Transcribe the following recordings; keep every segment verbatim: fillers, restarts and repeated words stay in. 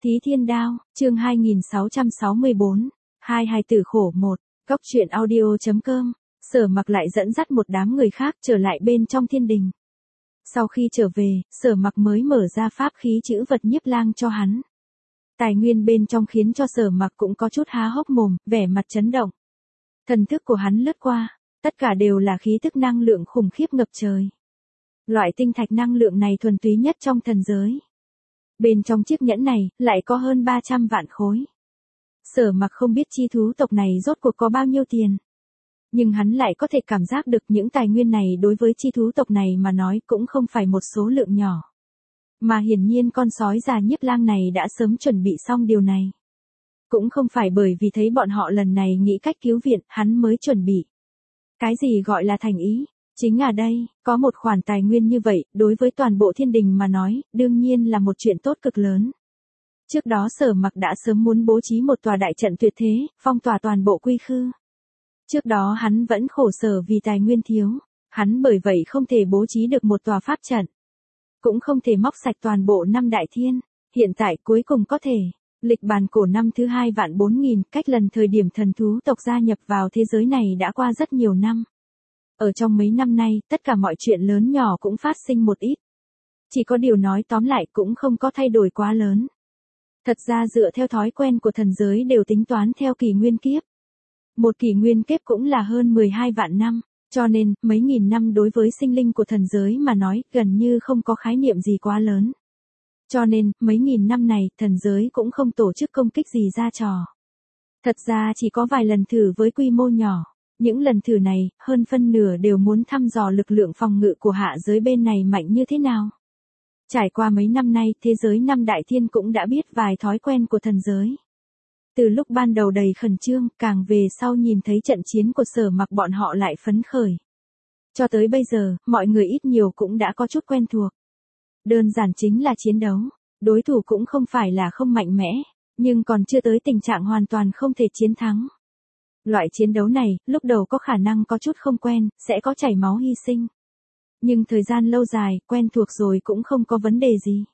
Thí Thiên Đao, chương hai nghìn sáu trăm sáu mươi bốn, hai hài tử khổ một, góc truyện audio.com, Sở Mặc lại dẫn dắt một đám người khác trở lại bên trong thiên đình. Sau khi trở về, Sở Mặc mới mở ra pháp khí chữ vật nhiếp lang cho hắn. Tài nguyên bên trong khiến cho Sở Mặc cũng có chút há hốc mồm, vẻ mặt chấn động. Thần thức của hắn lướt qua, tất cả đều là khí tức năng lượng khủng khiếp ngập trời. Loại tinh thạch năng lượng này thuần túy nhất trong thần giới. Bên trong chiếc nhẫn này, lại có hơn ba trăm vạn khối. Sở Mặc không biết chi thú tộc này rốt cuộc có bao nhiêu tiền. Nhưng hắn lại có thể cảm giác được những tài nguyên này đối với chi thú tộc này mà nói cũng không phải một số lượng nhỏ. Mà hiển nhiên con sói già nhiếp lang này đã sớm chuẩn bị xong điều này. Cũng không phải bởi vì thấy bọn họ lần này nghĩ cách cứu viện, hắn mới chuẩn bị. Cái gì gọi là thành ý? Chính ở đây, có một khoản tài nguyên như vậy, đối với toàn bộ thiên đình mà nói, đương nhiên là một chuyện tốt cực lớn. Trước đó Sở Mặc đã sớm muốn bố trí một tòa đại trận tuyệt thế, phong tỏa toàn bộ quy khư. Trước đó hắn vẫn khổ sở vì tài nguyên thiếu, hắn bởi vậy không thể bố trí được một tòa pháp trận. Cũng không thể móc sạch toàn bộ năm đại thiên, hiện tại cuối cùng có thể. Lịch bàn cổ năm thứ hai vạn bốn nghìn, cách lần thời điểm thần thú tộc gia nhập vào thế giới này đã qua rất nhiều năm. Ở trong mấy năm nay, tất cả mọi chuyện lớn nhỏ cũng phát sinh một ít. Chỉ có điều nói tóm lại cũng không có thay đổi quá lớn. Thật ra dựa theo thói quen của thần giới đều tính toán theo kỷ nguyên kiếp. Một kỷ nguyên kiếp cũng là hơn mười hai vạn năm, cho nên mấy nghìn năm đối với sinh linh của thần giới mà nói gần như không có khái niệm gì quá lớn. Cho nên, mấy nghìn năm này, thần giới cũng không tổ chức công kích gì ra trò. Thật ra chỉ có vài lần thử với quy mô nhỏ. Những lần thử này, hơn phân nửa đều muốn thăm dò lực lượng phòng ngự của hạ giới bên này mạnh như thế nào. Trải qua mấy năm nay, thế giới năm đại thiên cũng đã biết vài thói quen của thần giới. Từ lúc ban đầu đầy khẩn trương, càng về sau nhìn thấy trận chiến của Sở Mặc bọn họ lại phấn khởi. Cho tới bây giờ, mọi người ít nhiều cũng đã có chút quen thuộc. Đơn giản chính là chiến đấu, đối thủ cũng không phải là không mạnh mẽ, nhưng còn chưa tới tình trạng hoàn toàn không thể chiến thắng. Loại chiến đấu này, lúc đầu có khả năng có chút không quen, sẽ có chảy máu hy sinh. Nhưng thời gian lâu dài, quen thuộc rồi cũng không có vấn đề gì.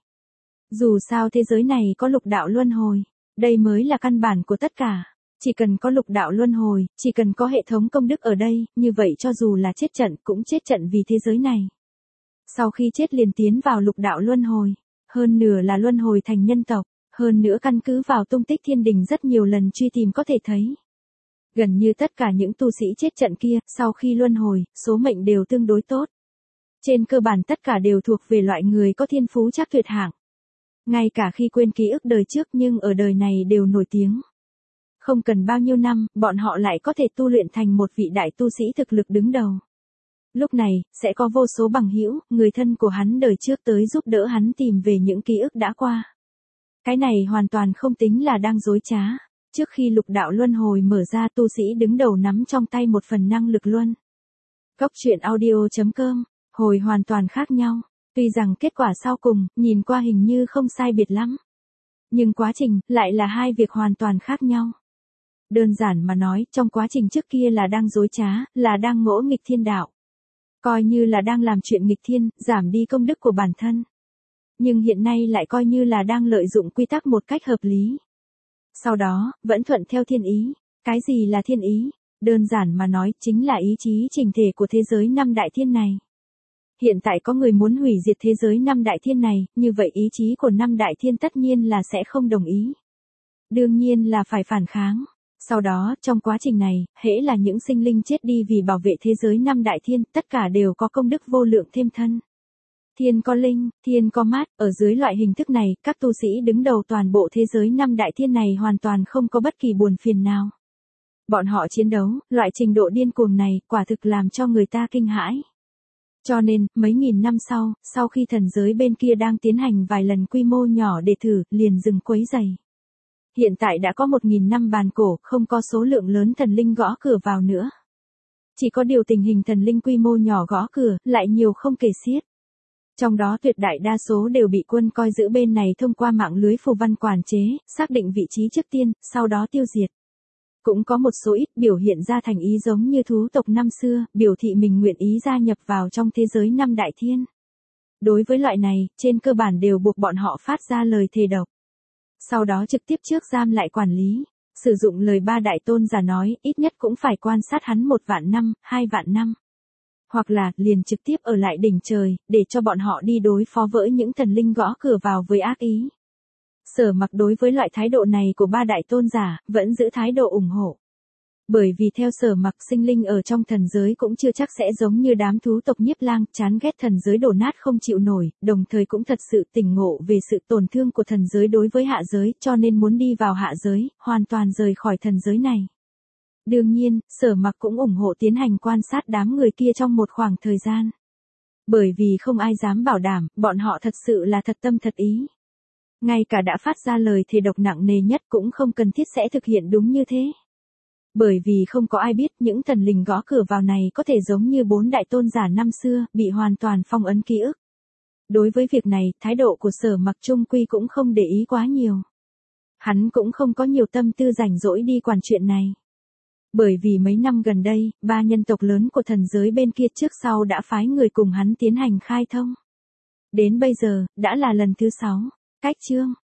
Dù sao thế giới này có lục đạo luân hồi, đây mới là căn bản của tất cả. Chỉ cần có lục đạo luân hồi, chỉ cần có hệ thống công đức ở đây, như vậy cho dù là chết trận cũng chết trận vì thế giới này. Sau khi chết liền tiến vào lục đạo luân hồi, hơn nửa là luân hồi thành nhân tộc, hơn nữa căn cứ vào tung tích thiên đình rất nhiều lần truy tìm có thể thấy. Gần như tất cả những tu sĩ chết trận kia, sau khi luân hồi, số mệnh đều tương đối tốt. Trên cơ bản tất cả đều thuộc về loại người có thiên phú chắc tuyệt hạng. Ngay cả khi quên ký ức đời trước nhưng ở đời này đều nổi tiếng. Không cần bao nhiêu năm, bọn họ lại có thể tu luyện thành một vị đại tu sĩ thực lực đứng đầu. Lúc này, sẽ có vô số bằng hữu, người thân của hắn đời trước tới giúp đỡ hắn tìm về những ký ức đã qua. Cái này hoàn toàn không tính là đang dối trá. Trước khi lục đạo luân hồi mở ra tu sĩ đứng đầu nắm trong tay một phần năng lực luân. Góc truyện audio.com, hồi hoàn toàn khác nhau. Tuy rằng kết quả sau cùng, nhìn qua hình như không sai biệt lắm. Nhưng quá trình, lại là hai việc hoàn toàn khác nhau. Đơn giản mà nói, trong quá trình trước kia là đang dối trá, là đang ngỗ nghịch thiên đạo. Coi như là đang làm chuyện nghịch thiên, giảm đi công đức của bản thân. Nhưng hiện nay lại coi như là đang lợi dụng quy tắc một cách hợp lý. Sau đó, vẫn thuận theo thiên ý. Cái gì là thiên ý? Đơn giản mà nói, chính là ý chí chỉnh thể của thế giới năm đại thiên này. Hiện tại có người muốn hủy diệt thế giới năm đại thiên này, như vậy ý chí của năm đại thiên tất nhiên là sẽ không đồng ý. Đương nhiên là phải phản kháng. Sau đó, trong quá trình này, hễ là những sinh linh chết đi vì bảo vệ thế giới năm đại thiên, tất cả đều có công đức vô lượng thêm thân. Thiên có linh, thiên có mát, ở dưới loại hình thức này, các tu sĩ đứng đầu toàn bộ thế giới năm đại thiên này hoàn toàn không có bất kỳ buồn phiền nào. Bọn họ chiến đấu, loại trình độ điên cuồng này, quả thực làm cho người ta kinh hãi. Cho nên, mấy nghìn năm sau, sau khi thần giới bên kia đang tiến hành vài lần quy mô nhỏ để thử, liền dừng quấy giày. Hiện tại đã có một nghìn năm bàn cổ, không có số lượng lớn thần linh gõ cửa vào nữa. Chỉ có điều tình hình thần linh quy mô nhỏ gõ cửa, lại nhiều không kể xiết. Trong đó tuyệt đại đa số đều bị quân coi giữ bên này thông qua mạng lưới phù văn quản chế, xác định vị trí trước tiên, sau đó tiêu diệt. Cũng có một số ít biểu hiện ra thành ý giống như thú tộc năm xưa, biểu thị mình nguyện ý gia nhập vào trong thế giới năm đại thiên. Đối với loại này, trên cơ bản đều buộc bọn họ phát ra lời thề độc. Sau đó trực tiếp trước giam lại quản lý. Sử dụng lời ba đại tôn giả nói, ít nhất cũng phải quan sát hắn một vạn năm, hai vạn năm. Hoặc là, liền trực tiếp ở lại đỉnh trời, để cho bọn họ đi đối phó với những thần linh gõ cửa vào với ác ý. Sở Mặc đối với loại thái độ này của ba đại tôn giả, vẫn giữ thái độ ủng hộ. Bởi vì theo Sở Mặc, sinh linh ở trong thần giới cũng chưa chắc sẽ giống như đám thú tộc Nhiếp Lang, chán ghét thần giới đổ nát không chịu nổi, đồng thời cũng thật sự tỉnh ngộ về sự tổn thương của thần giới đối với hạ giới, cho nên muốn đi vào hạ giới, hoàn toàn rời khỏi thần giới này. Đương nhiên, Sở Mặc cũng ủng hộ tiến hành quan sát đám người kia trong một khoảng thời gian. Bởi vì không ai dám bảo đảm, bọn họ thật sự là thật tâm thật ý. Ngay cả đã phát ra lời thề độc nặng nề nhất cũng không cần thiết sẽ thực hiện đúng như thế. Bởi vì không có ai biết những thần linh gõ cửa vào này có thể giống như bốn đại tôn giả năm xưa, bị hoàn toàn phong ấn ký ức. Đối với việc này, thái độ của Sở Mặc chung quy cũng không để ý quá nhiều. Hắn cũng không có nhiều tâm tư rảnh rỗi đi quản chuyện này. Bởi vì mấy năm gần đây, ba nhân tộc lớn của thần giới bên kia trước sau đã phái người cùng hắn tiến hành khai thông. Đến bây giờ, đã là lần thứ sáu. Cách chương